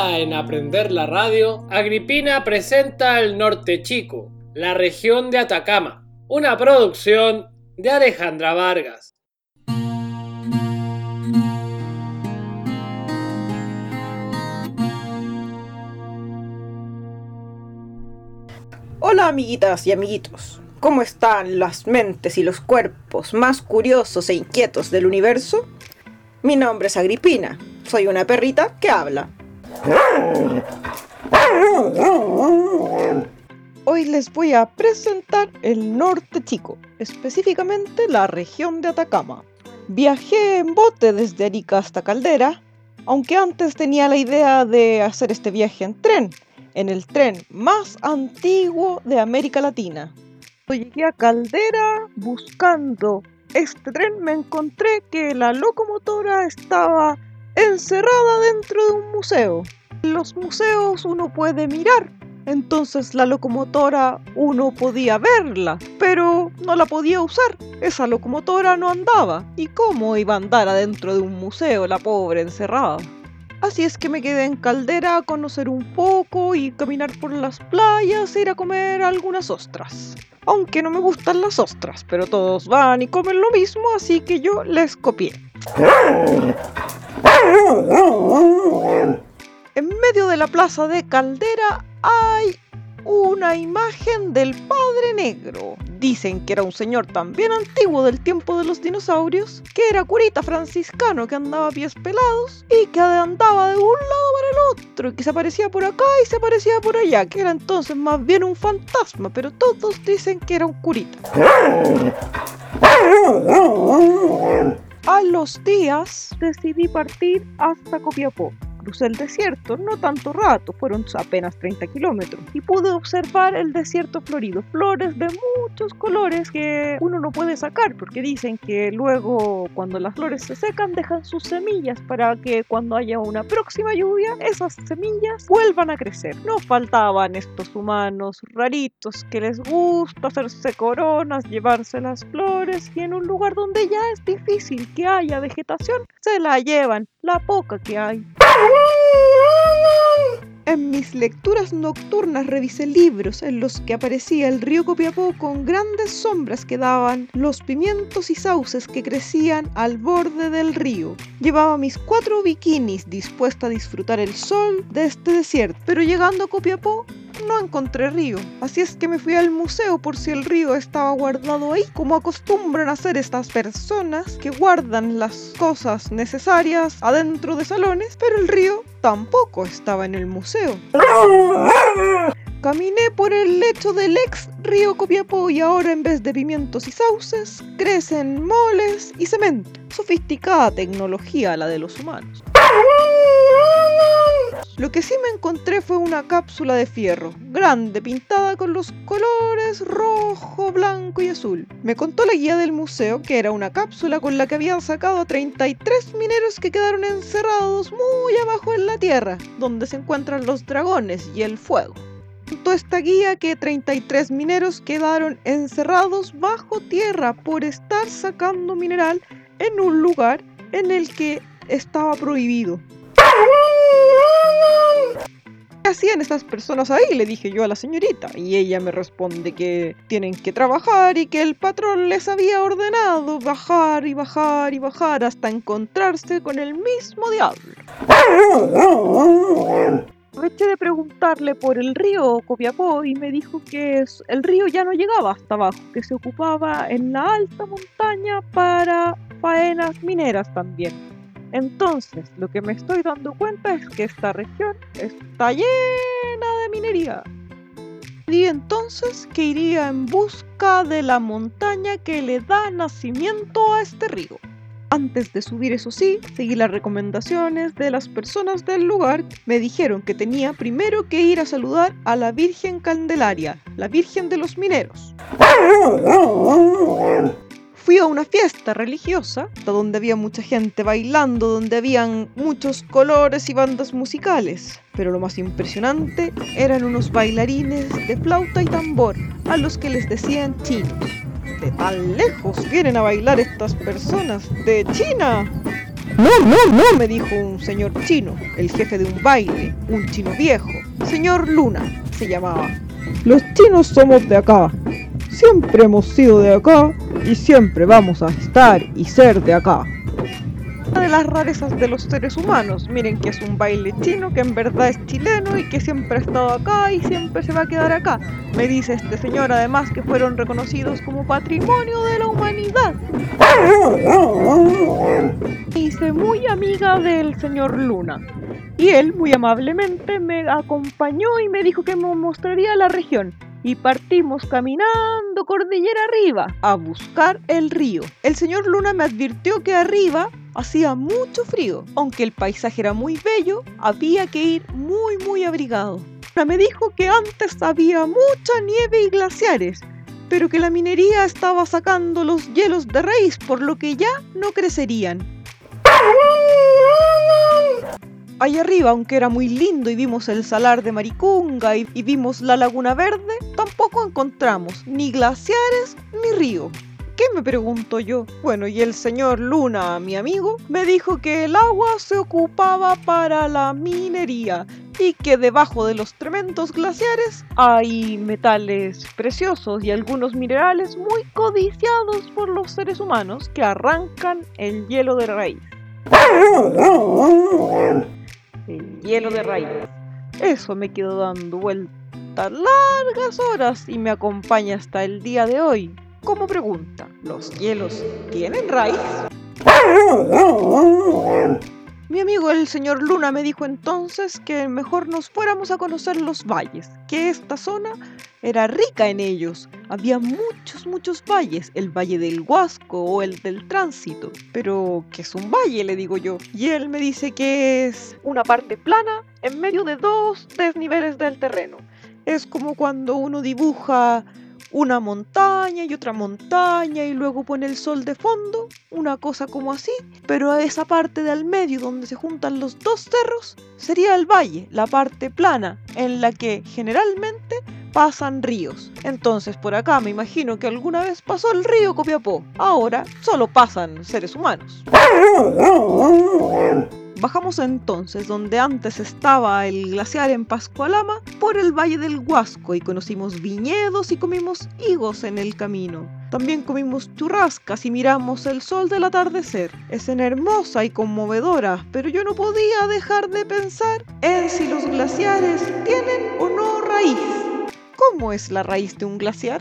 día en Aprender la Radio, Agripina presenta El Norte Chico, la región de Atacama, una producción de Alejandra Vargas. Hola amiguitas y amiguitos, ¿cómo están las mentes y los cuerpos más curiosos e inquietos del universo? Mi nombre es Agripina, soy una perrita que habla. Hoy les voy a presentar el Norte Chico, específicamente la región de Atacama. Viajé en bote desde Arica hasta Caldera, aunque antes tenía la idea de hacer este viaje en tren, en el tren más antiguo de América Latina. Cuando llegué a Caldera buscando este tren, me encontré que la locomotora estaba encerrada dentro de un museo. En los museos uno puede mirar, entonces la locomotora uno podía verla, pero no la podía usar. Esa locomotora no andaba. ¿Y cómo iba a andar adentro de un museo la pobre encerrada? Así es que me quedé en Caldera a conocer un poco y caminar por las playas e ir a comer algunas ostras. Aunque no me gustan las ostras, pero todos van y comen lo mismo, así que yo les copié. En medio de la plaza de Caldera hay una imagen del Padre Negro. Dicen que era un señor tan bien antiguo del tiempo de los dinosaurios, que era curita franciscano, que andaba a pies pelados y que andaba de un lado para el otro, y que se aparecía por acá y se aparecía por allá, que era entonces más bien un fantasma, pero todos dicen que era un curita. A los días decidí partir hasta Copiapó. Crucé el desierto, no tanto rato, fueron apenas 30 kilómetros, y pude observar el desierto florido, flores de muchos colores que uno no puede sacar, porque dicen que luego cuando las flores se secan dejan sus semillas para que cuando haya una próxima lluvia, esas semillas vuelvan a crecer. No faltaban estos humanos raritos que les gusta hacerse coronas, llevarse las flores, y en un lugar donde ya es difícil que haya vegetación, se la llevan, la poca que hay. En mis lecturas nocturnas revisé libros en los que aparecía el río Copiapó con grandes sombras que daban los pimientos y sauces que crecían al borde del río. Llevaba mis 4 bikinis dispuesta a disfrutar el sol de este desierto, pero llegando a Copiapó no encontré río, así es que me fui al museo por si el río estaba guardado ahí, como acostumbran hacer estas personas que guardan las cosas necesarias adentro de salones, pero el río tampoco estaba en el museo. Caminé por el lecho del ex río Copiapó y ahora en vez de pimientos y sauces, crecen moles y cemento. Sofisticada tecnología la de los humanos. Lo que sí me encontré fue una cápsula de fierro, grande, pintada con los colores rojo, blanco y azul. Me contó la guía del museo que era una cápsula con la que habían sacado a 33 mineros que quedaron encerrados muy abajo en la tierra, donde se encuentran los dragones y el fuego. Contó esta guía que 33 mineros quedaron encerrados bajo tierra por estar sacando mineral en un lugar en el que estaba prohibido. ¿Qué hacían estas personas ahí?, le dije yo a la señorita, y ella me responde que tienen que trabajar y que el patrón les había ordenado bajar y bajar y bajar hasta encontrarse con el mismo diablo. Aproveché de preguntarle por el río Copiapó y me dijo que el río ya no llegaba hasta abajo, que se ocupaba en la alta montaña para faenas mineras también. Entonces, lo que me estoy dando cuenta es que esta región está llena de minería. Y entonces que iría en busca de la montaña que le da nacimiento a este río. Antes de subir, eso sí, seguí las recomendaciones de las personas del lugar. Me dijeron que tenía primero que ir a saludar a la Virgen Candelaria, la Virgen de los Mineros. Fui a una fiesta religiosa, donde había mucha gente bailando, donde habían muchos colores y bandas musicales. Pero lo más impresionante eran unos bailarines de flauta y tambor, a los que les decían chinos. ¿De tan lejos vienen a bailar estas personas? ¡De China! No, me dijo un señor chino, el jefe de un baile, un chino viejo. Señor Luna se llamaba. Los chinos somos de acá. Siempre hemos sido de acá y siempre vamos a estar y ser de acá. Una de las rarezas de los seres humanos. Miren que es un baile chino que en verdad es chileno y que siempre ha estado acá y siempre se va a quedar acá. Me dice este señor además que fueron reconocidos como patrimonio de la humanidad. Me hice muy amiga del señor Luna y él muy amablemente me acompañó y me dijo que me mostraría la región. Y partimos caminando cordillera arriba a buscar el río. El señor Luna me advirtió que arriba hacía mucho frío. Aunque el paisaje era muy bello, había que ir muy abrigado. Me dijo que antes había mucha nieve y glaciares, pero que la minería estaba sacando los hielos de raíz, por lo que ya no crecerían. Allá arriba, aunque era muy lindo y vimos el salar de Maricunga y vimos la Laguna Verde, tampoco encontramos ni glaciares ni río. ¿Qué, me pregunto yo? Bueno, y el señor Luna, mi amigo, me dijo que el agua se ocupaba para la minería y que debajo de los tremendos glaciares hay metales preciosos y algunos minerales muy codiciados por los seres humanos que arrancan el hielo de raíz. El hielo de raíz. Eso me quedó dando vueltas largas horas y me acompaña hasta el día de hoy. Como pregunta, ¿los hielos tienen raíz? Mi amigo el señor Luna me dijo entonces que mejor nos fuéramos a conocer los valles, que esta zona era rica en ellos. Había muchos valles, el Valle del Huasco o el del Tránsito. Pero, ¿qué es un valle?, le digo yo. Y él me dice que es una parte plana en medio de dos desniveles del terreno. Es como cuando uno dibuja una montaña y otra montaña y luego pone el sol de fondo, una cosa como así, pero esa parte del medio donde se juntan los dos cerros sería el valle, la parte plana en la que generalmente pasan ríos. Entonces por acá me imagino que alguna vez pasó el río Copiapó, ahora solo pasan seres humanos. Bajamos entonces donde antes estaba el glaciar en Pascualama por el Valle del Huasco y conocimos viñedos y comimos higos en el camino. También comimos churrascas y miramos el sol del atardecer. Escena hermosa y conmovedora, pero yo no podía dejar de pensar en si los glaciares tienen o no raíz. ¿Cómo es la raíz de un glaciar?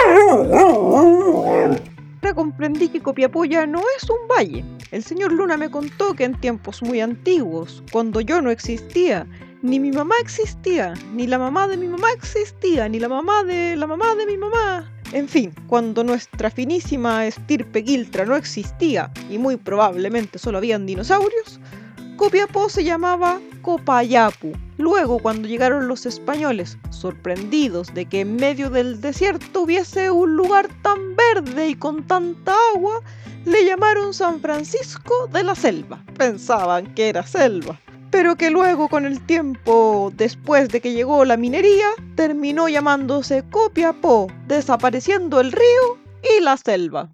Ahora comprendí que Copiapó ya no es un valle. El señor Luna me contó que en tiempos muy antiguos, cuando yo no existía, ni mi mamá existía, ni la mamá de mi mamá existía, ni la mamá de mi mamá. En fin, cuando nuestra finísima estirpe Guiltra no existía, y muy probablemente solo habían dinosaurios, Copiapó se llamaba Copayapu. Luego, cuando llegaron los españoles, sorprendidos de que en medio del desierto hubiese un lugar tan verde y con tanta agua, le llamaron San Francisco de la Selva. Pensaban que era selva, pero que luego con el tiempo, después de que llegó la minería, terminó llamándose Copiapó, desapareciendo el río y la selva.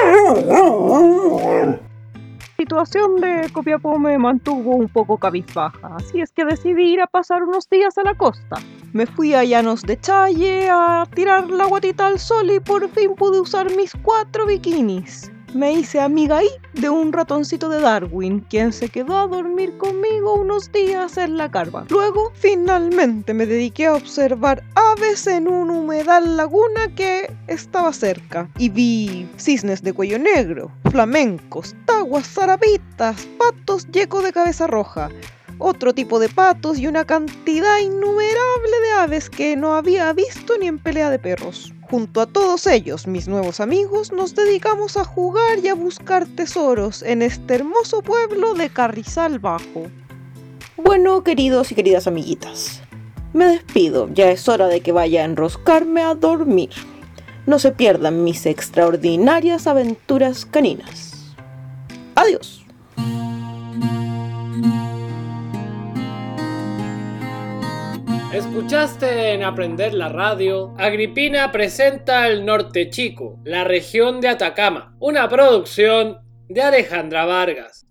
La situación de Copiapó me mantuvo un poco cabizbaja, así es que decidí ir a pasar unos días a la costa. Me fui a Llanos de Challe a tirar la guatita al sol y por fin pude usar mis 4 bikinis. Me hice amiga ahí de un ratoncito de Darwin, quien se quedó a dormir conmigo unos días en la carpa. Luego, finalmente me dediqué a observar aves en un humedal laguna que estaba cerca. Y vi cisnes de cuello negro, flamencos, taguas, zarapitas, patos yeco de cabeza roja, otro tipo de patos y una cantidad innumerable de aves que no había visto ni en pelea de perros. Junto a todos ellos, mis nuevos amigos, nos dedicamos a jugar y a buscar tesoros en este hermoso pueblo de Carrizal Bajo. Bueno, queridos y queridas amiguitas, me despido, ya es hora de que vaya a enroscarme a dormir. No se pierdan mis extraordinarias aventuras caninas. Adiós. Escuchaste en Aprender la Radio, Agripina presenta El Norte Chico, la región de Atacama, una producción de Alejandra Vargas.